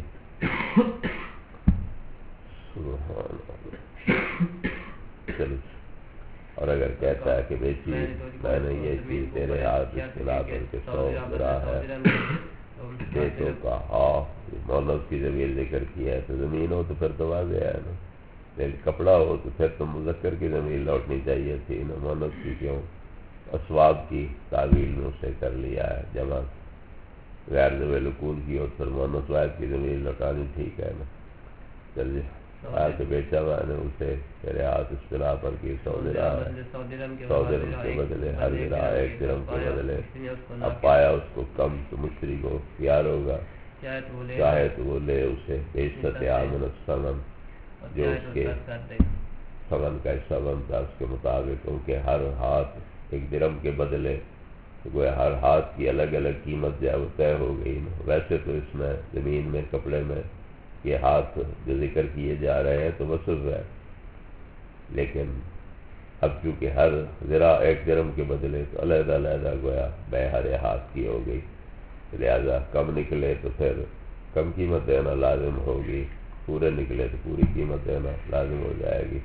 سبحان اللہ۔ اور اگر کہتا ہے کہ بیٹی میں نے یہ چیز تیرے ہاتھ اس خلاف کر کے 100 ذراع ہے، دے تو کہا مولف کی ضمیر ذکر کی ہے، تو زمین ہو تو پھر تو واضح ہے نا، لیکن کپڑا ہو تو پھر تو مذکر کی ضمیر لوٹنی چاہیے تھی نا، مولف کی کیوں؟ اسواب کی تعویل میں اسے کر لیا ہے جمع غیر ذوی العقول کی، اور پھر مونث واحد کی ضمیر لوٹانی ٹھیک ہے نا۔ چلیے آ کے بیچا میں نے اسے تیرے ہاتھ اس طرح پر کی 100 ذراع ہے، 100 درہم کے بدلے ہر ذراع 1 درہم کے بدلے، اب پایا اس کو کم تو مشتری کو اختیار ہوگا، چاہے تو وہ لے اسے بیشت عامل الثمن، جو اس کے ثمن کا حصہ بنتا ہے اس کے مطابق، کیونکہ ہر ہاتھ 1 درہم کے بدلے تو گویا ہر ہاتھ کی الگ الگ قیمت جو ہے وہ طے ہو گئی نا۔ ویسے تو اس میں زمین میں کپڑے میں یہ ہاتھ جو ذکر کیے جا رہے ہیں تو وصف ہے، لیکن اب چونکہ ہر ذراع 1 درہم کے بدلے تو علیحدہ علیحدہ گویا بے ہر ہاتھ کی ہو گئی، لہذا کم نکلے تو پھر کم قیمت دینا لازم ہوگی، پورے نکلے تو پوری قیمت دینا لازم ہو جائے گی۔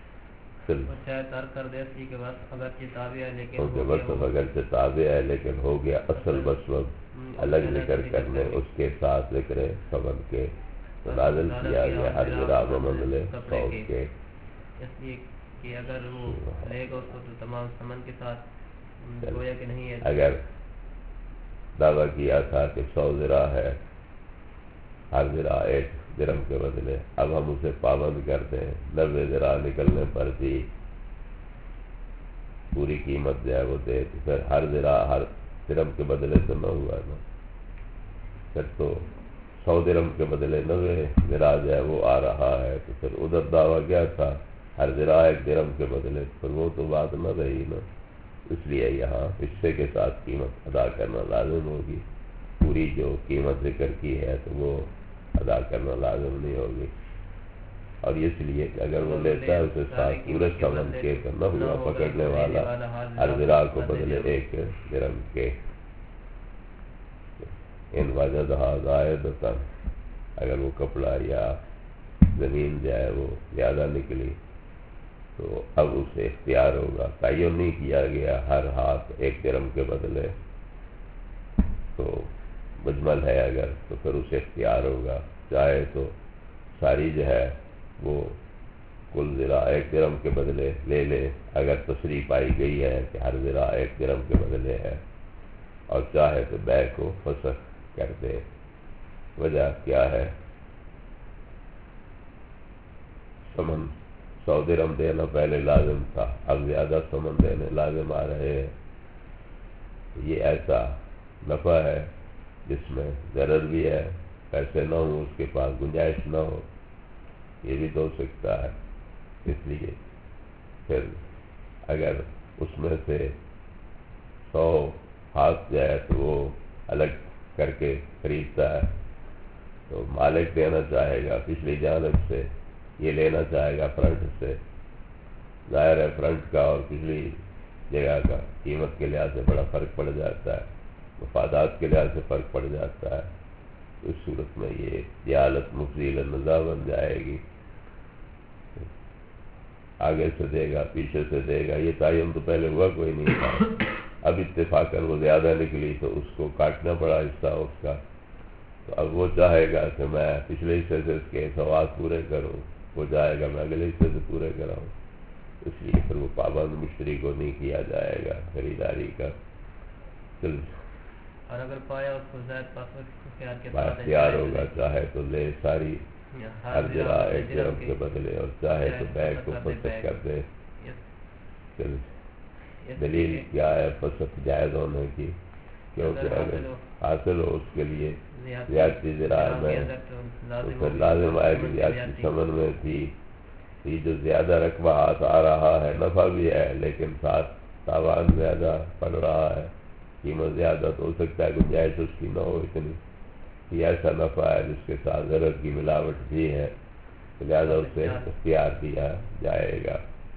کیونکہ وصف اگرچہ تابع ہے لیکن ہو گیا اصل وصف الگ ذکر کرنے اس کے ساتھ ذکر ثمن کے، تو نازل کیا گیا ہر ذراع بمنزلے 100 کے، اس لیے کہ اگر وہ لے گا اس کو تو تمام ثمن کے ساتھ گویا کہ نہیں ہے۔ اگر دعویٰ کیا تھا کہ 100 ذراع ہے، ہر ذراع 1 درہم کے بدلے، اب ہم اسے پابند کرتے ہیں 90 ذراع نکلنے پر بھی پوری قیمت جو ہے وہ دے، تو پھر ہر ذراع ہر درہم کے بدلے تو نہ ہوا نا، پھر تو 100 درہم کے بدلے 90 ذراع جو ہے وہ آ رہا ہے، تو پھر ادھر دعویٰ کیا تھا ہر ذراع 1 درہم کے بدلے، پھر وہ تو بات نہ رہی نا، اس لیے یہاں حصے کے ساتھ قیمت ادا کرنا لازم ہوگی، پوری جو قیمت ذکر کی ہے تو وہ ادا کرنا لازم نہیں ہوگی، اور اس لیے کہ اگر وہ لیتا ہے اسے ساتھ پورے ثمن کے تو نہ ہوا پکڑنے والا ہر ذراع کو بدلے 1 درہم کے، ان وجدہا زائدتاً، اگر وہ کپڑا یا زمین جو ہے وہ زیادہ نکلی تو اب اسے اختیار ہوگا. تعین نہیں کیا گیا ہر ہاتھ 1 درہم کے بدلے، تو مجمل ہے اگر تو پھر اسے اختیار ہوگا. چاہے تو ساری جو ہے وہ کل ذراع 1 درہم کے بدلے لے لے اگر تصریح پائی گئی ہے کہ ہر ذراع 1 درہم کے بدلے ہے، اور چاہے تو بیع کو فسخ کر دے. وجہ کیا ہے؟ ثمن 100 درہم دینا پہلے لازم تھا، اب زیادہ ثمن دینے لازم آ رہے ہیں. یہ ایسا نفع ہے جس میں ضرر بھی ہے، پیسے نہ ہوں اس کے پاس، گنجائش نہ ہو، یہ بھی تو ہو سکتا ہے. اس لیے پھر اگر اس میں سے 100 ہاتھ جائے تو وہ الگ کر کے خریدتا ہے تو مالک دینا چاہے گا پچھلی جانب سے، یہ لینا چاہے گا فرنٹ سے. ظاہر ہے فرنٹ کا اور پچھلی جگہ کا قیمت کے لحاظ سے بڑا فرق پڑ جاتا ہے، مفادات کے لحاظ سے فرق پڑ جاتا ہے. اس صورت میں یہ جہالت مفضی للنزاع بن جائے گی. آگے سے دے گا پیچھے سے دے گا، یہ تعین تو پہلے ہوا کوئی نہیں تھا. اب اتفاقاً وہ زیادہ نکلی تو اس کو کاٹنا پڑا حصہ اس کا. تو اب وہ چاہے گا کہ میں پچھلے حصے سے اس کے سواد پورے کروں، وہ چاہے گا میں اگلے حصے سے پورے کراؤں. اس لیے پھر وہ پابند مشتری کو نہیں کیا جائے گا خریداری کا. اور اگر پایا اس کو زائد اختیار ہوگا، چاہے تو لے ساری ہر ذراع 1 درہم کے بدلے، اور چاہے تو بیع کو فسخ کر دے. دلیل کیا ہے فسخ جائز ہونے کی؟ کیونکہ اگر حاصل ہو اس کے لیے زیادتی ذراع میں تو پھر لازم آئے کہ زیادتی ثمن میں تھی. یہ جو زیادہ رقبہ ہاتھ آ رہا ہے نفع بھی ہے، لیکن ساتھ تاوان زیادہ پڑ رہا ہے، قیمت زیادہ، تو ہو سکتا ہے گنجائش اس کی نہ ہو اتنی. یہ ایسا نفع ہے جس کے ساتھ ضرر کی ملاوٹ بھی ہے، لہذا اسے اختیار دیا جائے گا.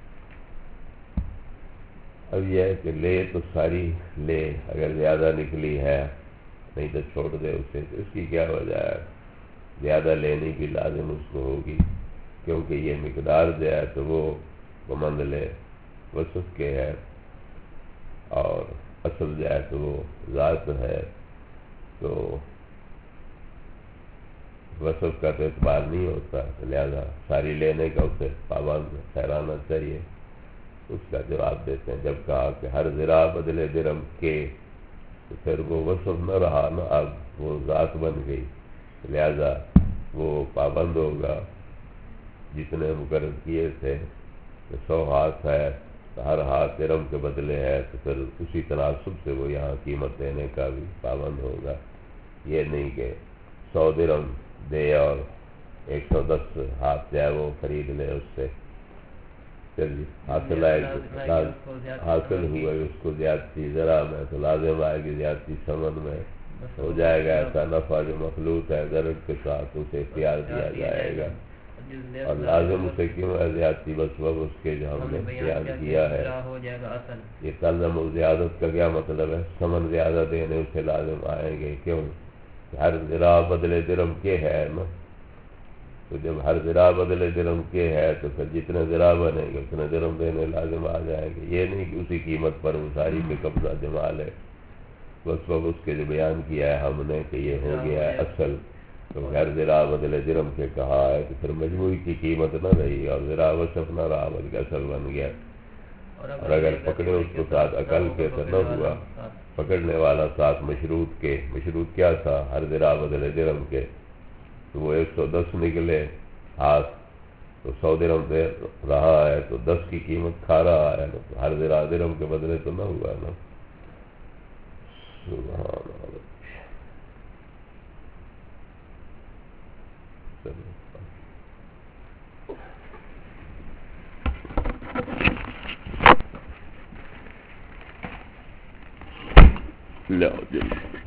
اب یہ ہے کہ لے تو ساری لے، اگر زیادہ نکلی ہے نہیں تو چھوڑ دے اسے. اس کی کیا وجہ ہے؟ زیادہ لینے کی لازم اس کو ہوگی، کیونکہ یہ مقدار جو ہے تو وہ بمنزل وصف کے ہے، اور اصل جو ہے تو وہ ذات ہے. تو وصف کا تو اعتبار نہیں ہوتا، لہذا ساری لینے کا اسے پابند ٹھہرانا چاہیے. اس کا جواب دیتے ہیں جب کہا کہ ہر ذراع بدلے درہم کے، تو پھر وہ وصف نہ رہا نا، اب وہ ذات بن گئی، لہذا وہ پابند ہوگا. جتنے مقرر کیے تھے کہ 100 ہاتھ ہے تو ہر ہاتھ درہم کے بدلے ہے، تو پھر اسی تناسب سے وہ یہاں قیمت دینے کا بھی پابند ہوگا. یہ نہیں کہ 100 درہم دے اور 110 ہاتھ جو ہے وہ خرید لے اس سے. چلیے حاصل آئے حاصل ہوا اس کو زیادتی ذرا میں، تو لازم آئے گی زیادتی ثمن میں. ہو جائے گا ایسا نفع جو مخلوط ہے ضرر کے ساتھ، اسے اختیار دیا جائے گا. اور لازم اسے کیوں ہے زیادتی؟ بس وہ اس کے جو ہم نے بیان کیا ہے. یہ تلزم و زیادت کا کیا مطلب ہے؟ ثمن زیادہ دینے اسے لازم آئیں گے. کیوں؟ ہر ذراع بدلے درہم کے ہے نا. تو جب ہر ذراع بدلے درہم کے ہے تو پھر جتنے ذراع بنے گے اتنے درہم دینے لازم آ جائیں گے. یہ نہیں کہ اسی قیمت پر وہ ساری پہ قبضہ جما لے. بس وہ اس کے جو بیان کیا ہے ہم نے کہ یہ ہو گیا ہے اصل. تو ہر ذراع بدلے درہم کے کہا ہے کہ پھر مجموعی کی قیمت نہ رہی اور ذراع وصف نہ رہا بلکہ اصل بن گیا. اور اگر پکڑے اس کو ساتھ عقل کے تو نہ ہوا، پکڑنے والا ساتھ مشروط کے. مشروط کیا تھا؟ ہر ذراع بدلے درہم کے. تو وہ 110 نکلے ہاتھ تو 100 درہم دے رہا ہے تو 10 کی قیمت کھا رہا ہے نا. تو ہر ذراع درہم کے بدلے تو نہ ہوا نا. سبحان اللہ. لا